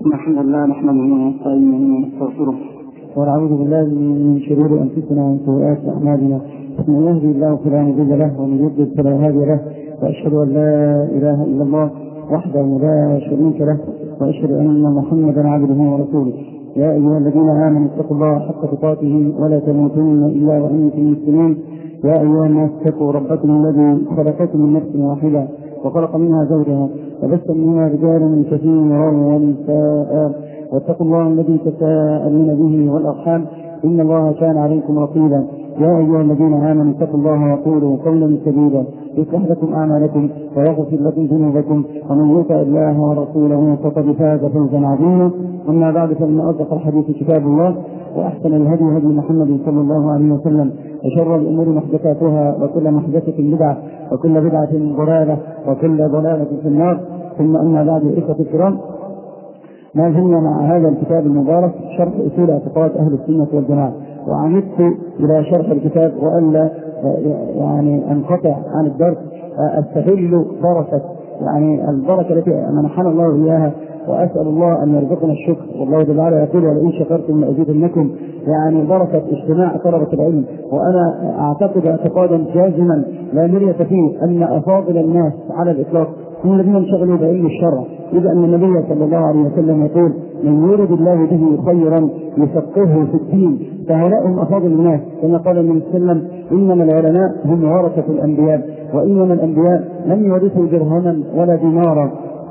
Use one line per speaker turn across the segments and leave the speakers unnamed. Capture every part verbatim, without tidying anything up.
الحمد لله نحمده ونستعينه ونستغفره ونعوذ بالله من شرور انفسنا ومن سيئات اعمالنا، من يهدي الله فلا مضل له ومن يضلل فلا هادي له، واشهد ان لا اله الا الله وحده لا شريك له، واشهد ان محمدا عبده ورسوله. يا ايها الذين امنوا اتقوا الله حق تقاته ولا تموتن الا وانتم مسلمون. يا ايها الناس اتقوا ربكم الذي خلقكم من نفس واحده وخلق منها زوجها وبث منها رجالا كثيرا ونساء، واتقوا الله الذي تساءلون به والارحام ان الله كان عليكم رقيبا. يا ايها الذين امنوا اتقوا الله وقولوا قولا سديدا يصلح لكم اعمالكم ويغفر لكم ذنوبكم، ومن يطع الله ورسوله فقد فاز فوزا عظيما. اما بعد، فان اصدق الحديث كتاب الله، واحسن الهدي هدي محمد صلى الله عليه وسلم، وشر الامور محدثاتها، وكل محدثه بدعه، وكل بدعه ضلاله، وكل ضلاله في النار. ثم اما بعد، اخوه الكرام، ما زلنا مع هذا الكتاب المبارك شرح اصول اعتقاد اهل السنه والجماعه، وعمدت الى شرح الكتاب والا يعني انقطع عن الدرس، استغل بركه يعني البركه التي منحنا الله اياها، واسال الله ان يرزقنا الشكر. والله جل وعلا يقول: ولئن شكرتم لازيدنكم. يعني بركه اجتماع طلبه العلم. وانا اعتقد اعتقادا جازما لا مريه فيه ان افاضل الناس على الاطلاق هم الذين انشغلوا بعلم الشرع، اذ ان النبي صلى الله عليه وسلم يقول: من يرد الله به خيرا يفقهه في الدين. فهؤلاء هم افاضل الناس، كما قال النبي صلى الله عليه وسلم: انما العلماء هم ورثه الانبياء، وانما الانبياء لم يورثوا درهما ولا دينارا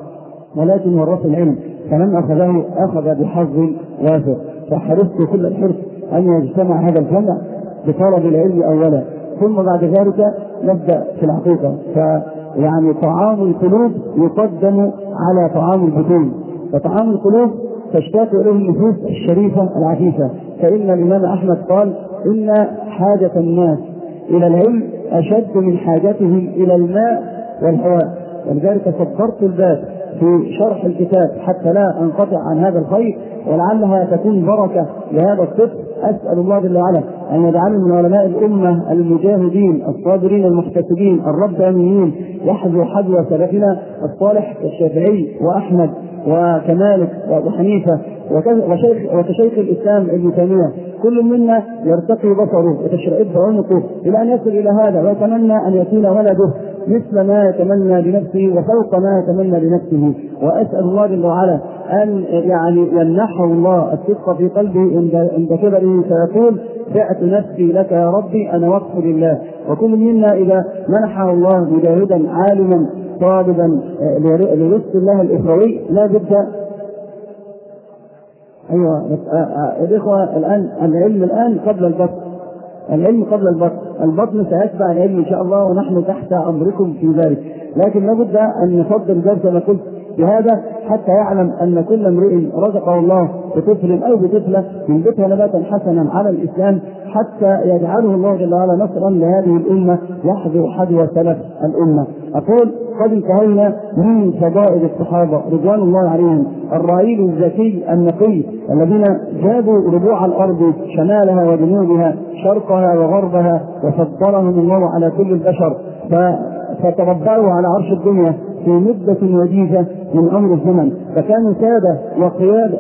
ولكن ورثوا العلم، فمن اخذه اخذ بحظ وافر. فحرصت كل الحرص ان يجتمع هذا الجمع بطلب العلم اولا، ثم بعد ذلك نبدا في الحقيقه. فيعني طعام القلوب يقدم على طعام البطون، فطعام القلوب تشتاق اليه النفوس الشريفه العفيفه. فان الامام احمد قال: ان حاجه الناس الى العلم اشد من حاجتهم الى الماء والهواء. ولذلك صدرت الباب في شرح الكتاب حتى لا انقطع عن هذا الخير، ولعلها تكون بركه لهذا الطفل. اسال الله جل وعلا ان يجعلني من علماء الامه المجاهدين الصابرين المحتسبين الربانيين، يحذو حذو سلفنا الصالح كالشافعي واحمد وكمالك وابو حنيفه وشيخ وكشيخ الاسلام ابن تيميه. كل منا يرتقي بصره وتشرئب عنقه الى ان يصل الى هذا، ويتمنى ان يكون ولده مثل ما يتمنى لنفسه وفوق ما يتمنى لنفسه. واسال الله جل وعلا ان يعني يمنحه الله الصدق في قلبه عند كبره، فيقول: بعت نفسي لك يا ربي، انا وقف لله. وكل منا اذا منحه الله مجاهدا عالما طالبا لرزق الله الاخروي لا بد. ايوه الاخوه، الان العلم الان قبل البطن، العلم قبل البطن، البطن سيتبع العلم ان شاء الله، ونحن تحت امركم في ذلك. لكن لابد ان نفضل ذلك كما قلت بهذا حتى يعلم ان كل امرئ رزقه الله بطفل او بطفله ينبتها نباتا حسنا على الاسلام، حتى يجعله الله جل وعلا نصرا لهذه الامه يحذو حذو سلف الامه. اقول: قد انتهينا من فضائل الصحابه رضوان الله عليهم، الرعيل الذكي النقي الذين جابوا ربوع الارض شمالها وجنوبها شرقها وغربها، وفضلهم الله على كل البشر، فتربعوا على عرش الدنيا في مدة وجيزة من أمر الزمن. فكانوا سادة وقيادة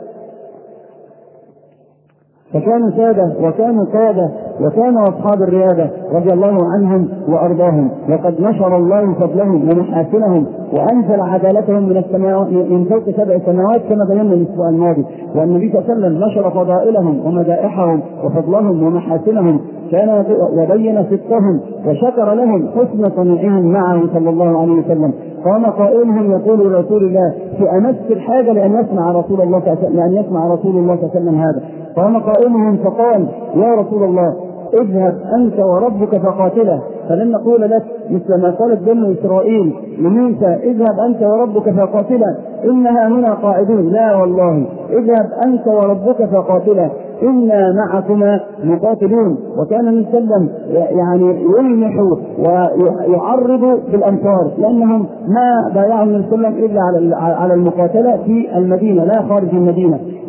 فكانوا سادة وكانوا قادة وكانوا أصحاب الريادة رضي الله عنهم وأرضاهم. وقد نشر الله فضلهم ومحاسنهم وأنزل عدالتهم من السماوات من فوق سبع سماوات كما بينا الأسبوع الماضي. والنبي صلى الله عليه وسلم نشر فضائلهم ومدائحهم وفضلهم ومحاسنهم، كان وبين صدقهم وشكر لهم حسن صنيعهم معه صلى الله عليه وسلم. قام قائلهم يقول لرسول الله في امس الحاجه لان يسمع رسول الله لان يسمع رسول الله صلى الله عليه وسلم هذا. قام قائلهم فقال: يا رسول الله، اذهب انت وربك فقاتله. فلن نقول لك مثل ما قالت بنو اسرائيل لموسى: اذهب انت وربك فقاتلا انها هنا قاعدون. لا والله، اذهب انت وربك فقاتلا إنا معكما مقاتلون. وكان النبي صلى الله عليه وسلم يعني يلمح ويعرض بالأمصار، لأنهم ما بايعوا النبي صلى الله عليه وسلم إلا على المقاتلة في المدينة لا خارج المدينة.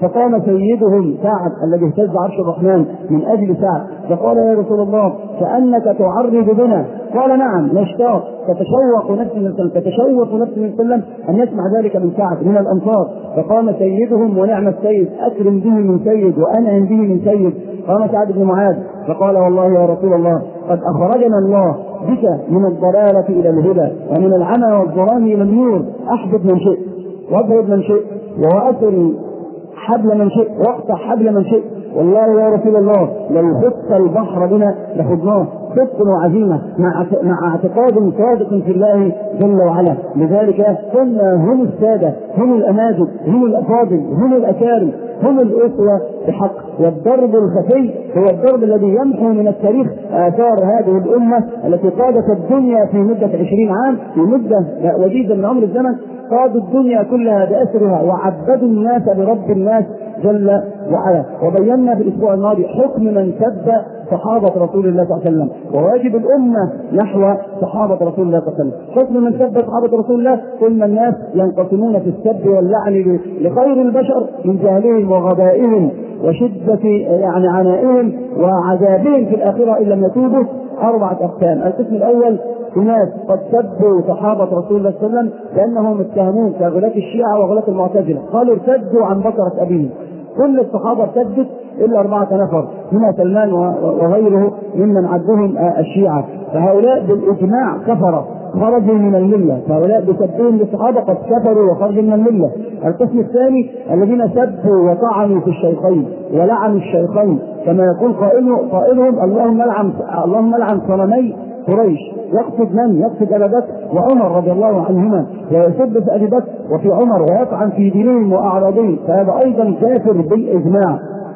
فقام سيدهم سعد الذي اهتز عرش الرحمن من أجل سعد فقال يا رسول الله كأنك تعرض بنا. قال نعم نشتاق، تتشوق نفسي من وسلم تتشوق نفسي من وسلم أن يسمع ذلك من سعد من الأنصار. فقام سيدهم ونعم السيد، أكرم به من سيد وأنعم به من سيد. قام سعد بن معاذ فقال والله يا رسول الله قد أخرجنا الله بك من الضلالة إلى الهدى ومن العمى والظلام إلى النور، أحبب من شئت واضرب من شئت وأسر حبل من شئت واقطع حبل من شئت، والله يا رسول الله لو خط البحر بنا لخضناه صدق وعزيمة مع مع اعتقاد صادق في الله جل وعلا. لذلك كنا هم السادة، هم الأماجد، هم الأفاضل، هم الأكارم، هم الأسوة بحق. والضرب الخفي هو الضرب الذي يمحو من التاريخ آثار هذه الأمة التي قادت الدنيا في مدة عشرين عام، في مدة وجيزة من عمر الزمن قادوا الدنيا كلها بأسرها وعبدوا الناس برب الناس جل وعلا. وبينا في الأسبوع الماضي حكم من سب صحابة رسول الله صلى الله عليه وسلم وواجب الأمة نحو صحابة رسول الله صلى الله عليه وسلم. حكم من سب صحابة رسول الله كل الناس ينقسمون في السب واللعن لخير البشر من جهلهم وغبائهم وشدة يعني عنائهم وعذابهم في الآخرة إن لم يتوبوا أربعة أقسام. القسم الأول ناس قد سبوا صحابة رسول الله صلى الله عليه وسلم لأنهم اتهمون كغلاة الشيعة وغلاة المعتزلة، قالوا ارتدوا عن بصرة أبيهم. كل الصحابة ارتدت إلا أربعة نفر منها سلمان وغيره ممن عدهم الشيعة، فهؤلاء بالإجماع كفروا خرجوا من الملة، فهؤلاء بسبهم للصحابة قد كفروا وخرجوا من الملة. القسم الثاني الذين سبوا وطعنوا في الشيخين ولعنوا الشيخين كما يقول قائلهم اللهم لعن اللهم لعن صنمي قريش، يقصد من؟ يقصد أبا بكر وعمر رضي الله عنهما، ويسب في أبي بكر وفي عمر ويطعن في دينهم وأعراضهم، فهذا أيضا كافر بالإجماع.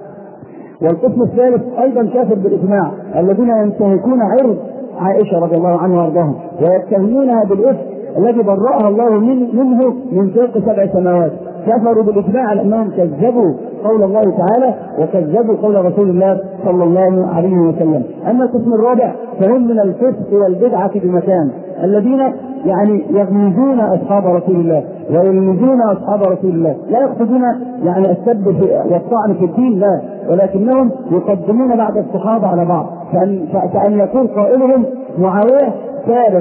والقسم الثالث أيضا كافر بالإجماع الذين ينتهكون عرض عائشة رضي الله عنها وارضاها ويتهمونها بالإفك الذي برأها الله من منه من فوق سبع سماوات، كفروا بالإجماع لأنهم كذبوا قول الله تعالى وكذبوا قول رسول الله صلى الله عليه وسلم. أما القسم الرابع فهم من الفسق والبدعة بمكان الذين يعني يغمزون أصحاب رسول الله ويلمزون أصحاب رسول الله، لا يقصدون يعني السب والطعن في الدين لا، ولكنهم يقدمون بعض الصحابة على بعض، كأن, كأن يقول قائلهم معاوية ثالث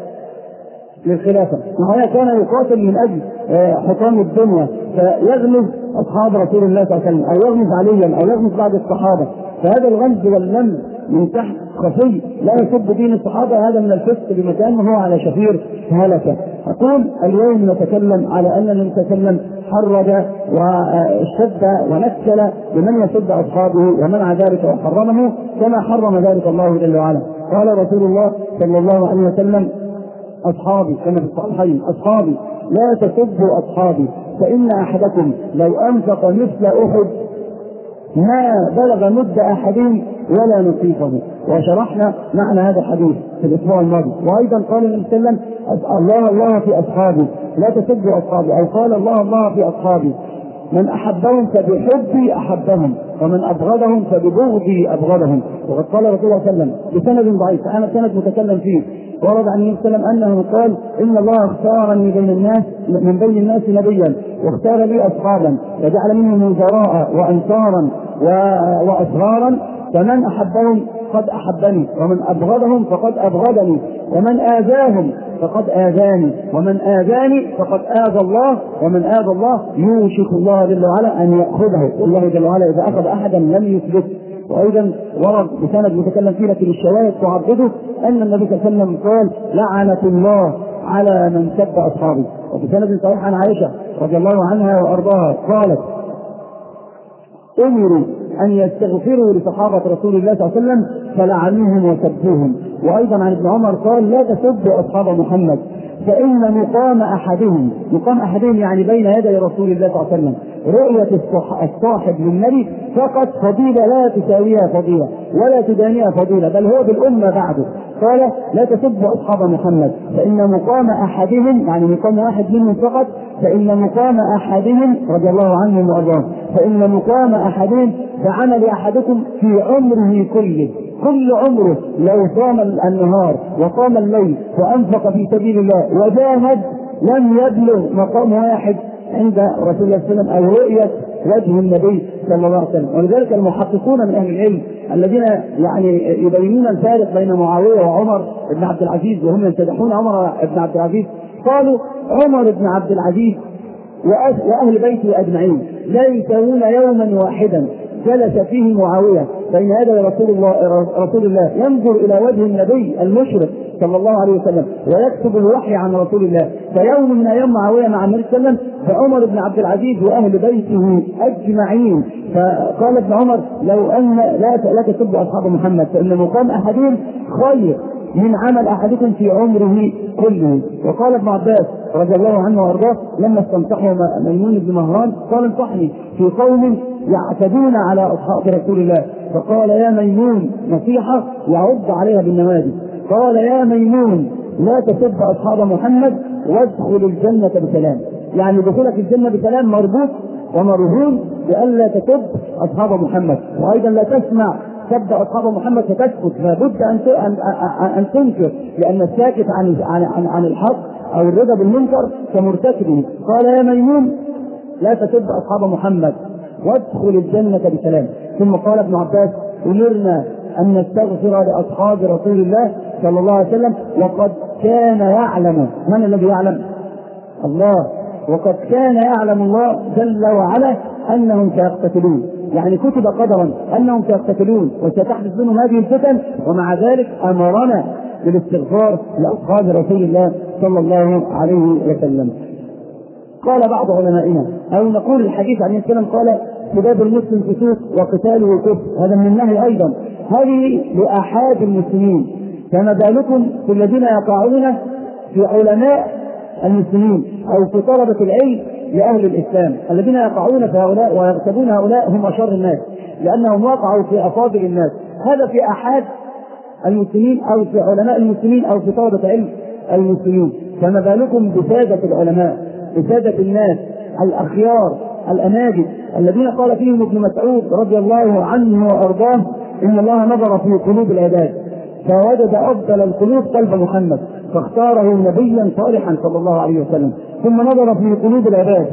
للخلافة، معاوية كان يقاتل من أجل حكام الدنيا فيغمز أصحاب رسول الله صلى الله عليه وسلم أو يغمز عليا أو يغمز بعض الصحابة، فهذا الغمز واللم من تحت خفي لا يسب دين الصحابة، هذا من الفسق بمكان وهو على شفير هلكة. أقول اليوم نتكلم على أننا نتكلم حرج واشتد ونكل لمن يسب أصحابه ومنع ذلك وحرمه كما حرم ذلك الله جل وعلا. قال رسول الله صلى الله عليه وسلم أصحابي كما في الصحيحين أصحابي لا تسبوا أصحابي فإن أحدكم لو أنفق مثل أحد ما بلغ مد أحدهم ولا نصيفه. وشرحنا معنى هذا الحديث في الأسبوع الماضي. وأيضا قال النبي صلى الله عليه وسلم الله الله في أصحابي لا تسبوا أصحابي، أو قال الله الله في أصحابي من أحبهم فبحبي أحبهم ومن أبغضهم فببغضي أبغضهم. وقد قال رسول الله صلى الله عليه وسلم بسند ضعيف أنا سند متكلم فيه ورد عن النبي صلى الله عليه وسلم أنه قال إن الله اختارني بين الناس من بين الناس نبيا واختار لي أصحابا وجعل منهم وزراء وأنصارا وأسرارا، فمن أحبهم قد أحبني ومن أبغضهم فقد أبغضني ومن آذاهم فقد آذاني ومن آذاني فقد آذى الله ومن آذى الله يوشك الله جل وعلا أن يأخذه، والله جل وعلا إذا أخذ أحدا لم يثبت. وأيضا ورد بسند متكلم فيه لكن الشواهد تعرضه أن النبي صلى الله عليه وسلم قال لعنة الله على من سب أصحابه. وبسند صحيح عن عائشة رضي الله عنها وأرضاها قالت أمروا أن يستغفروا لصحابة رسول الله صلى الله عليه وسلم فلعنوهم وسبوهم. وأيضا عن ابن عمر قال لا تسبوا أصحاب محمد فإن مقام أحدهم مقام أحدهم يعني بين يدي رسول الله صلى الله عليه وسلم رؤية الصاحب للنبي فقط فضيلة لا تساويها فضيلة ولا تدانيها فضيلة بل هو بالأمة بعده. قال لا تسبوا أصحاب محمد فإن مقام أحدهم يعني مقام واحد منهم فقط فإن مقام أحدهم رضي الله عنهم وأرضاهم فإن مقام أحدهم كعمل أحدكم في عمره كله، كل عمره لو صام النهار وقام الليل وأنفق في سبيل الله وجاهد لم يبلغ مقام واحد عند رسول الله صلى الله عليه وسلم أو رؤية وجه النبي صلى الله عليه وسلم. ولذلك المحققون من اهل العلم الذين يعني يبينون الفارق بين معاويه وعمر بن عبد العزيز وهم يمتدحون عمر بن عبد العزيز قالوا عمر بن عبد العزيز واهل بيته اجمعين لا يساوون يوما واحدا جلس فيه معاويه بين يدي رسول الله رسول الله ينظر الى وجه النبي المشرق صلى الله عليه وسلم ويكتب الوحي عن رسول الله، فيوم من ايام معاويه مع النبي صلى الله عليه وسلم فعمر بن عبد العزيز واهل بيته اجمعين. فقال ابن عمر لو ان لا لا تسبوا اصحاب محمد فان مقام احدهم خير من عمل احدكم في عمره كله. وقال ابن عباس رضي الله عنه وارضاه لما استنصحوا ميمون بن مهران قال انصحني في قوم يعتدون على اصحاب رسول الله، فقال يا ميمون نصيحه يعض عليها بالنوادي، قال يا ميمون لا تسب اصحاب محمد وادخل الجنه بسلام، يعني دخولك الجنه بسلام مربوط ومرهون بألا تسب اصحاب محمد، وايضا لا تسمع سب اصحاب محمد فتسكت، فلابد ان ان تنكر، لان الساكت عن عن عن الحق او الرضا بالمنكر كمرتكبه. قال يا ميمون لا تسب اصحاب محمد وادخل الجنه بسلام. ثم قال ابن عباس امرنا ان نستغفر لاصحاب رسول الله صلى الله عليه وسلم وقد كان يعلم. من الذي يعلم؟ الله. وقد كان يعلم الله جل وعلا انهم سيقتتلون، يعني كتب قدرا انهم سيقتتلون وستحدث منهم هذه الفتن، ومع ذلك امرنا بالاستغفار لاصحاب رسول الله صلى الله عليه وسلم. قال بعض علمائنا او نقول الحديث عن السلام قال سباب المسلم فسوق وقتاله كفر، هذا من النهي ايضا، هذه لاحاد المسلمين، فما بالكم في الذين يقعون في علماء المسلمين او في طلبة العلم لأهل الإسلام الذين يقعون في هؤلاء ويغتابون هؤلاء هم أشر الناس لأنهم وقعوا في أفاضل الناس. هذا في أحد المسلمين أو في علماء المسلمين أو في طلبة علم المسلمين، فما بالكم بسادة العلماء بسادة الناس الأخيار الأناجد الذين قال فيهم ابن مسعود رضي الله عنه وأرضاه إن الله نظر في قلوب العباد فوجد أفضل القلوب قلب محمد فاختاره نبيا صالحا صلى الله عليه وسلم، ثم نظر في قلوب العباد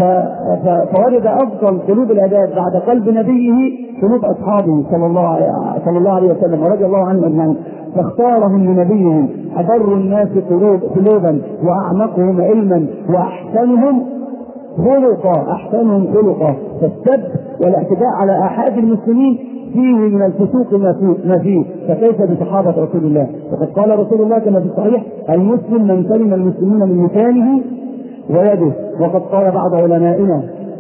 فوجد أفضل قلوب العباد بعد قلب نبيه قلوب أصحابه صلى الله صلى الله عليه وسلم ورضي الله عنهم أجمعين، فاختارهم لنبيهم أبر الناس قلوبا وأعمقهم علما وأحسنهم خلقا أحسنهم خلقا. فالسب والاعتداء على أحد المسلمين فيه من الفسوق ما فيه، فكيف بصحابة رسول الله؟ وقد قال رسول الله كما في الصحيح المسلم من سلم المسلمون من لسانه ويده. وقد قال بعض علمائنا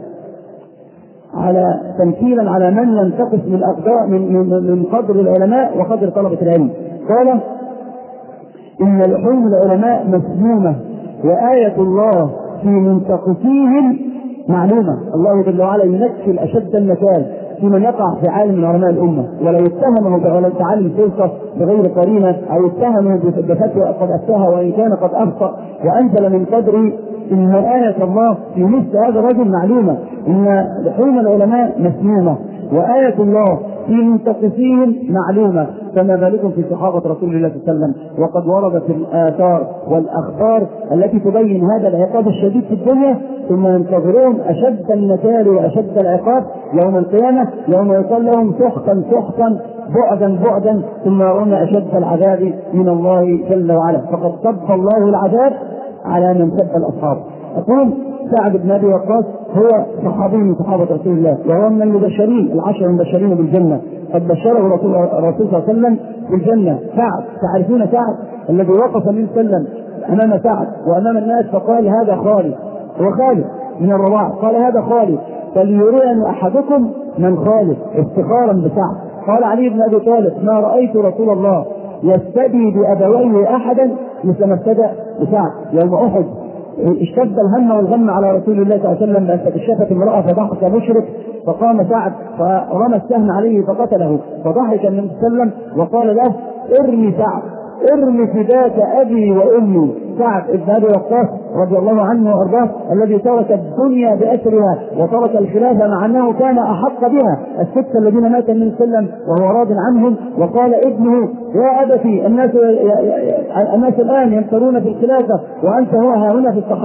على تمثيلا على من ينتقص من أقدار من, من, من قدر العلماء وقدر طلبة العلم، قال إن لحوم العلماء مسمومة وآية الله في منتقصيهم معلومة. الله جل وعلا ينكل أشد النكال في من يقع في عالم من علماء الأمة ولا يتهمه بتعلم سلطة بغير قرينة أو يتهمه بفتوى قد أفتاها وإن كان قد أخطأ وأنزل من قدره، إن آية الله في مثل هذا الرجل معلومة، إن لحوم العلماء مسمومة وآية الله في منتقصيهم معلومة، فما بالكم في صحابة رسول الله صلى الله عليه وسلم. وقد وردت الآثار والأخبار التي تبين هذا العقاب الشديد في الدنيا، ثم ينتظرون أشد النكال وأشد العقاب يوم القيامة يوم يقال لهم سحقا سحقا بعدا بعدا، ثم يرون أشد العذاب من الله جل وعلا. فقد صب الله العذاب على من سب الأصحاب. أقول سعد بن أبي وقاص هو صحابي من صحابة رسول الله وهو من المبشرين العشر المبشرين بالجنة، قد بشره رسول الله صلى الله عليه وسلم بالجنة. سعد تعرفون سعد الذي وقف من سلم أمام سعد وأمام الناس فقال هذا خالد، هو خالد من الرضاع، قال هذا خالد فليرين أحدكم من خالد افتخارا بسعد. قال علي بن أبي طالب ما رأيت رسول الله يستدي بأبويه أحدا مثل ما ابتدأ بسعد يوم أحد. اشتد الهم والغم على رسول الله صلى الله عليه وسلم بأن تكشفت امرأة فضحك مشرك فقام سعد فرمى السهم عليه فقتله، فضحك النبي صلى الله عليه وسلم وقال له ارمي سعد ارمي فداك أبي وأمي. سعد بن أبي وقاص رضي الله عنه وأرضاه الذي ترك الدنيا بأسرها وترك الخلافة مع أنه كان أحق بها، الستة الذين مات من سلم وهو راض عنهم، وقال ابنه يا أبتي الناس الناس الآن يمترون في الخلافة وأنت هو ها هنا في الصحراء،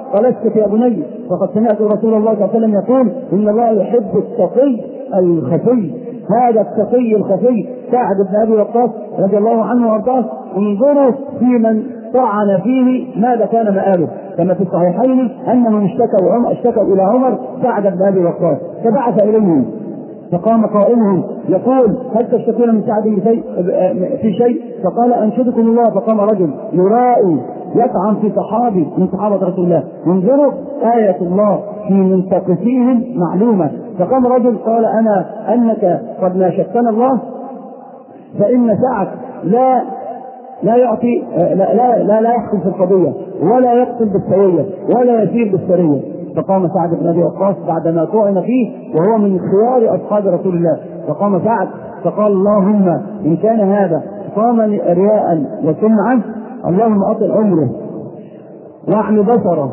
قال اسكت يا بني، فقد سمعت رسول الله صلى الله عليه وسلم يقول إن الله يحب التقي الخفي. هذا التقي الخفي سعد بن أبي وقاص رضي الله عنه وارضاه. انظروا في من طعن فيه ماذا كان مآله، كما في الصحيحين أنهم اشتكوا اشتكوا إلى عمر سعد بن أبي وقاص فبعث إليهم، فقام قائلهم يقول هل تشتكون من سعد في شيء؟ فقال أنشدكم الله. فقام رجل يرائي يطعن في صحابي من صحابة رسول الله. انظروا آية الله في منتقصيهم معلومة. فقام رجل قال أنا أنك قد ناشدتنا الله، فإن سعد لا لا يعطي لا لا لا, لا يحكم في القضية ولا يقتل بالسوية ولا يسير بالسرية. فقام سعد بن أبي وقاص بعدما طعن فيه وهو من خيار أصحاب رسول الله، فقام سعد فقال اللهم إن كان هذا قام رياء وسمعا اللهم أطل عمره واعمي بصره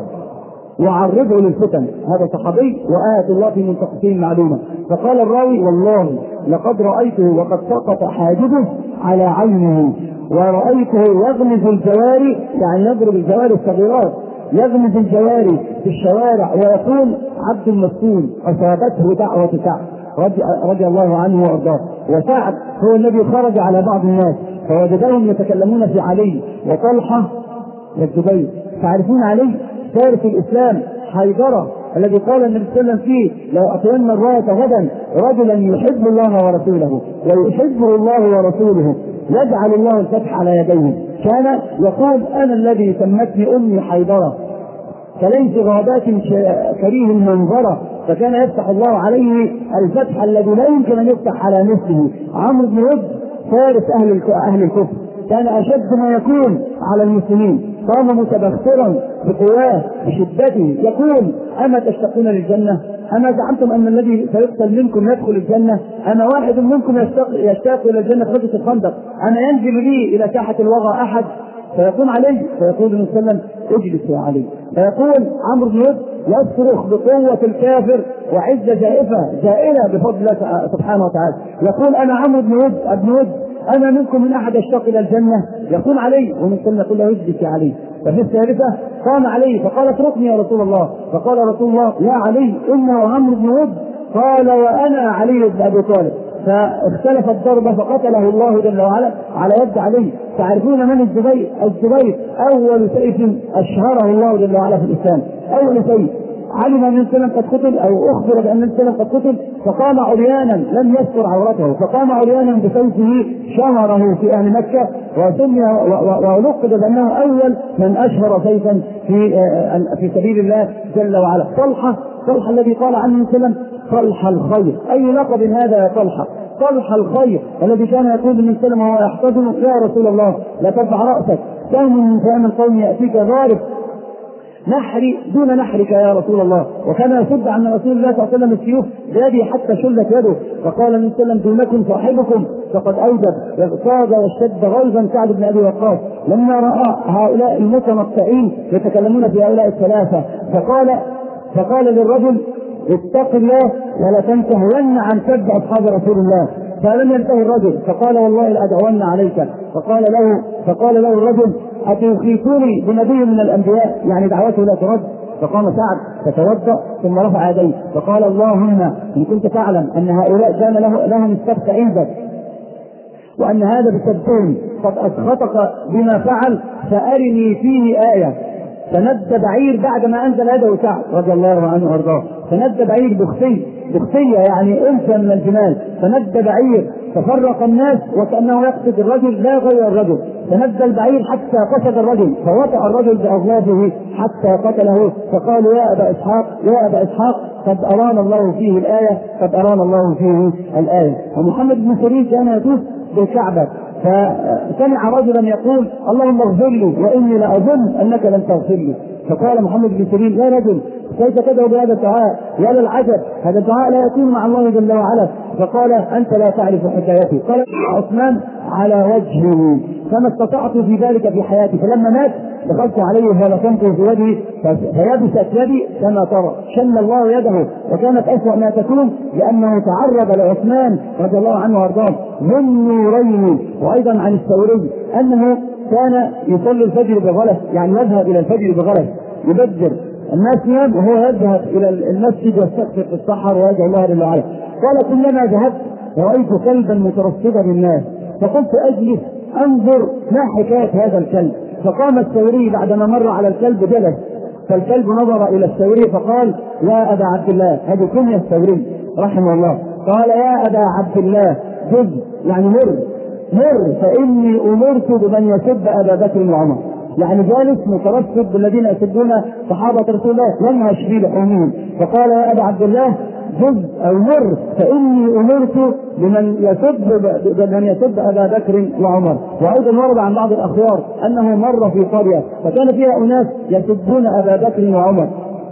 وعرضه للفتن. هذا صحابي وآية الله في منتقصين معلومة. فقال الراوي والله لقد رأيته وقد سقط حاجبه على عينه ورأيته يغمز الجواري، يعني يضرب الجواري الصغيرات، يغمز الجواري في الشوارع ويقول عبد المسكين أصابته دعوة سعد رضي, رضي الله عنه وارضاه. وسعد هو الذي خرج على بعض الناس فوجدهم يتكلمون في علي وطلحة والزبير. تعرفون علي فارس الإسلام حيدرة الذي قال النبي صلى الله عليه وسلم فيه لو أتينا الراية غدا رجلا يحب الله ورسوله ويحبه الله ورسوله يجعل الله الفتح على يديه. كان يقول أنا الذي سمتني أمي حيدرة فليس غابات كريه المنظرة، فكان يفتح الله عليه الفتح الذي لا يمكن أن يفتح على نفسه. عمرو بن ود فارس أهل أهل الكفر كان أشد ما يكون على المسلمين، قام متبخترا بقواه بشدته يقول أما تشتقون للجنة؟ أما زعمتم أن الذي سيقتل منكم يدخل الجنة؟ أما واحد منكم يشتاق إلى الجنة في غزوة الخندق؟ أما ينزل لي إلى ساحة الوغى أحد؟ فيقوم علي فيقول النبي صلى الله عليه وسلم اجلس يا علي. فيقول عمرو بن ود يصرخ بقوة الكافر وعزة جائفة زائلة بفضل الله سبحانه وتعالى، يقول أنا عمرو بن ود ابن ود أنا منكم من أحد يشتاق إلى الجنة؟ يقوم علي ومن ثم يقول له اجلس يا علي. ففي الثالثة قام علي فقال اتركني يا رسول الله. فقال رسول الله يا علي إنه عمرو بن ود. قال وأنا علي بن أبي طالب. فاختلف الضربة فقتله الله جل وعلا على يد علي. تعرفون من الزبير؟ الزبير أول سيف أشهره الله جل وعلا في الإسلام، أول سيف علم أن السلام قد قتل أو أخبر بأن السلام قد قتل فقام عريانا لم يستر عورته، فقام عريانا بسيفه شهره في أهل مكة وسمي ولقب بأنه أول من أشهر سيفا في في سبيل الله جل وعلا. طلحة طلحة الذي قال عنه السلام طلحة الخير. أي لقب هذا يا طلحة؟ طلحة الخير الذي كان يقول من سلم وهو يحتضن يا رسول الله لا ترفع رأسك سهم من سهام القوم يأتيك غارب نحري دون نحرك يا رسول الله. وكان يصد عن رسول الله صلى الله عليه وسلم السيوف بيده حتى شلت يده. فقال النبي صلى الله عليه وسلم دونكم صاحبكم فقد أوجب اغتاظ واشتد غيظا سعد بن أبي وقاص لما رأى هؤلاء المتنطعين يتكلمون في هؤلاء الثلاثة فقال فقال للرجل اتق الله ولا تنتهون عن سب أصحاب رسول الله. فلم ينتهي الرجل فقال والله لأدعون عليك. فقال له فقال له الرجل أتخيفوني بنبي من الأنبياء يعني دعوته لا ترد؟ فقام سعد فتوضأ ثم رفع يديه فقال اللهم إن كنت تعلم أن هؤلاء كان له لهم السبت عندك وأن هذا بسبتهم قد أسخطك بما فعل فأرني فيه آية. فند بعير بعد ما أنزل يده سعد رضي الله عنه وارضاه، فند بعير بخفي بخفية يعني أنثى من الجمال، فند بعير تفرق الناس وكأنه يقصد الرجل لا غير الرجل، فند البعير حتى قصد الرجل فوطأ الرجل بأغلاظه حتى قتله. فقالوا يا أبا إسحاق يا أبا إسحاق قد أرانا الله فيه الآية قد أرانا الله فيه الآية. ومحمد بن سيرين كان يطوف بالكعبة فسمع رجلا يقول اللهم اغفر لي وإني لأظن أنك لن تغفر لي. فقال محمد بن سيرين يا رجل كيف تدعو بهذا الدعاء؟ يا للعجب هذا الدعاء لا يكون مع الله جل وعلا. فقال أنت لا تعرف حكايتي. قال عثمان على وجهه فما استطعت في ذلك في حياتي فلما مات دخلت عليه فلقمته في وجهي فيبست يدي كما ترى شن الله يده وكانت أسوأ ما تكون لأنه تعرض لعثمان رضي الله عنه وارضاه من نورين. وأيضا عن الثوري أنه كان يصلي الفجر بغلس يعني يذهب إلى الفجر بغلس يبدر الناس نام وهو يذهب الى المسجد يستغفر في السحر ويدعو الله جل وعلا. قال كلما ذهبت رايت كلبا مترصدا بالناس فقلت اجلس انظر ما حكايه هذا الكلب. فقام الثوري بعدما مر على الكلب جلس، فالكلب نظر الى الثوري فقال يا ابا عبد الله، هذه كنية الثوري رحمه الله، قال يا ابا عبد الله جز يعني مر مر فاني امرت بمن يسب ابا بكر وعمر. يعني جالس مترصد بالذين يسبون صحابه رسول الله لم يشفي لحومهم. فقال يا ابا عبد الله جز او مر فاني امرت بمن يسب بمن يسب ابا بكر وعمر. وايضا ورد عن بعض الاخيار انه مر في قريه فكان فيها اناس يسبون ابا بكر وعمر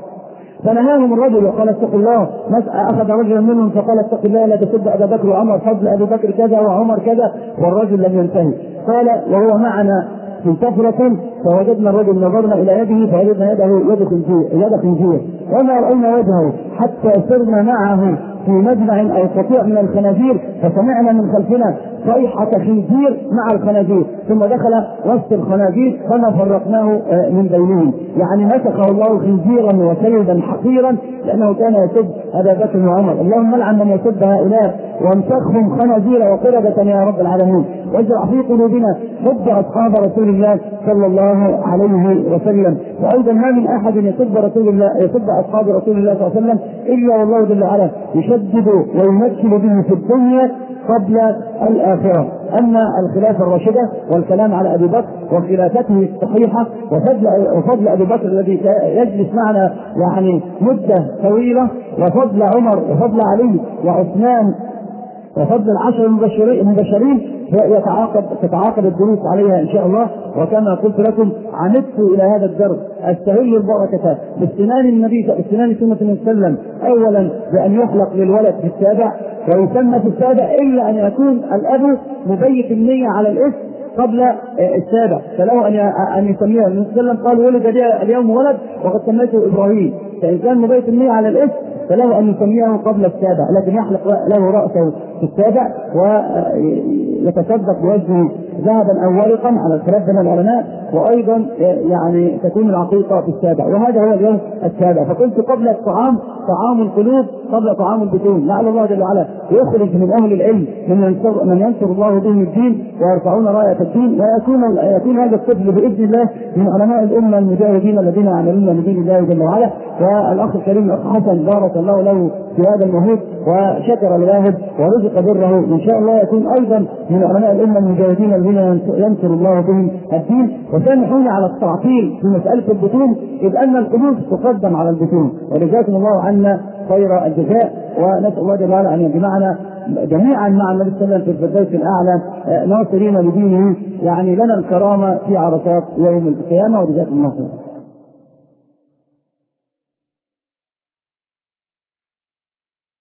فنهاهم الرجل وقال اتقوا الله. اخذ رجلا منهم فقال اتق الله لا تسب ابا بكر وعمر، فضل ابي بكر كذا وعمر كذا، والرجل لم ينتهي. قال وهو معنا في سفرة فوجدنا الرجل نظرنا الى يده فوجدنا يده يد خنزير يد خنزير وما راينا وجهه حتى سرنا معه في مجمع او قطيع من الخنازير فسمعنا من خلفنا صيحة خنزير مع الخنازير ثم دخل وسط الخنازير فما فرقناه من بينهم. يعني مسخه الله خنزيرا وكلبا حقيرا لانه كان يسب ابا بكر وعمر. اللهم لعن من يسب هؤلاء وامسخهم خنازير وقردة يا رب العالمين، واجعل في قلوبنا حب اصحاب رسول الله صلى الله عليه وسلم. وايضا ما من احد يسب رسول الله يسب اصحاب رسول الله صلى الله عليه وسلم الا والله جل وعلا يشدد ويمثل به في الدنيا قبل الآخرة. أما الخلافة الراشدة والكلام على أبي بكر وخلافته الصحيحة وفضل, وفضل أبي بكر الذي يجلس معنا يعني مدة طويلة، وفضل عمر وفضل علي وعثمان وفضل العشر المبشرين يتعاقب تتعاقب الدروس عليها ان شاء الله. وكما قلت لكم عمدت الى هذا الدرس استهل البركه باستنان النبي باستنان سنه النبي صلى الله عليه وسلم، اولا بان يخلق للولد في السابع ويسمى في السابع الا ان يكون الاب مبيت النيه على الاسم قبل السابع، فله ان ان يسميه. النبي صلى الله عليه وسلم قال ولد لي اليوم ولد وقد سميته ابراهيم، فان كان مبيت النيه على الاسم فله ان يسميه قبل السابع، لكن يحلق له راسه في السابع ويتصدق بوجهه ذهبا او ورقا على الخلاف بين العلماء، وايضا يعني تكون العقيقه في السابع، وهذا هو اليوم السابع. فقلت قبل الطعام طعام القلوب قبل طعام البطون، لعل الله جل وعلا يخرج من اهل العلم من ينصر من ينصر الله بهم الدين ويرفعون رايه الدين، ويكون يكون هذا الطفل باذن الله من علماء الامه المجاهدين الذين يعملون لدين الله جل وعلا. والاخ الكريم الاخ حسن بارك الله له في هذا الموهوب وشكر الواهب ورزق بره، ان شاء الله يكون ايضا من علماء الامه المجاهدين الذين ينصر الله بهم الدين. وسامحوني على التعطيل في مساله البطون اذ ان القلوب تقدم على البطون، وجزاكم الله عنا خير الجزاء، ونسال الله جل وعلا ان يجمعنا جميعا مع النبي صلى الله عليه وسلم في الفردوس الاعلى ناصرين لدينه، يعني لنا الكرامه في عرصات يوم القيامه، وجزاكم الله خيرا.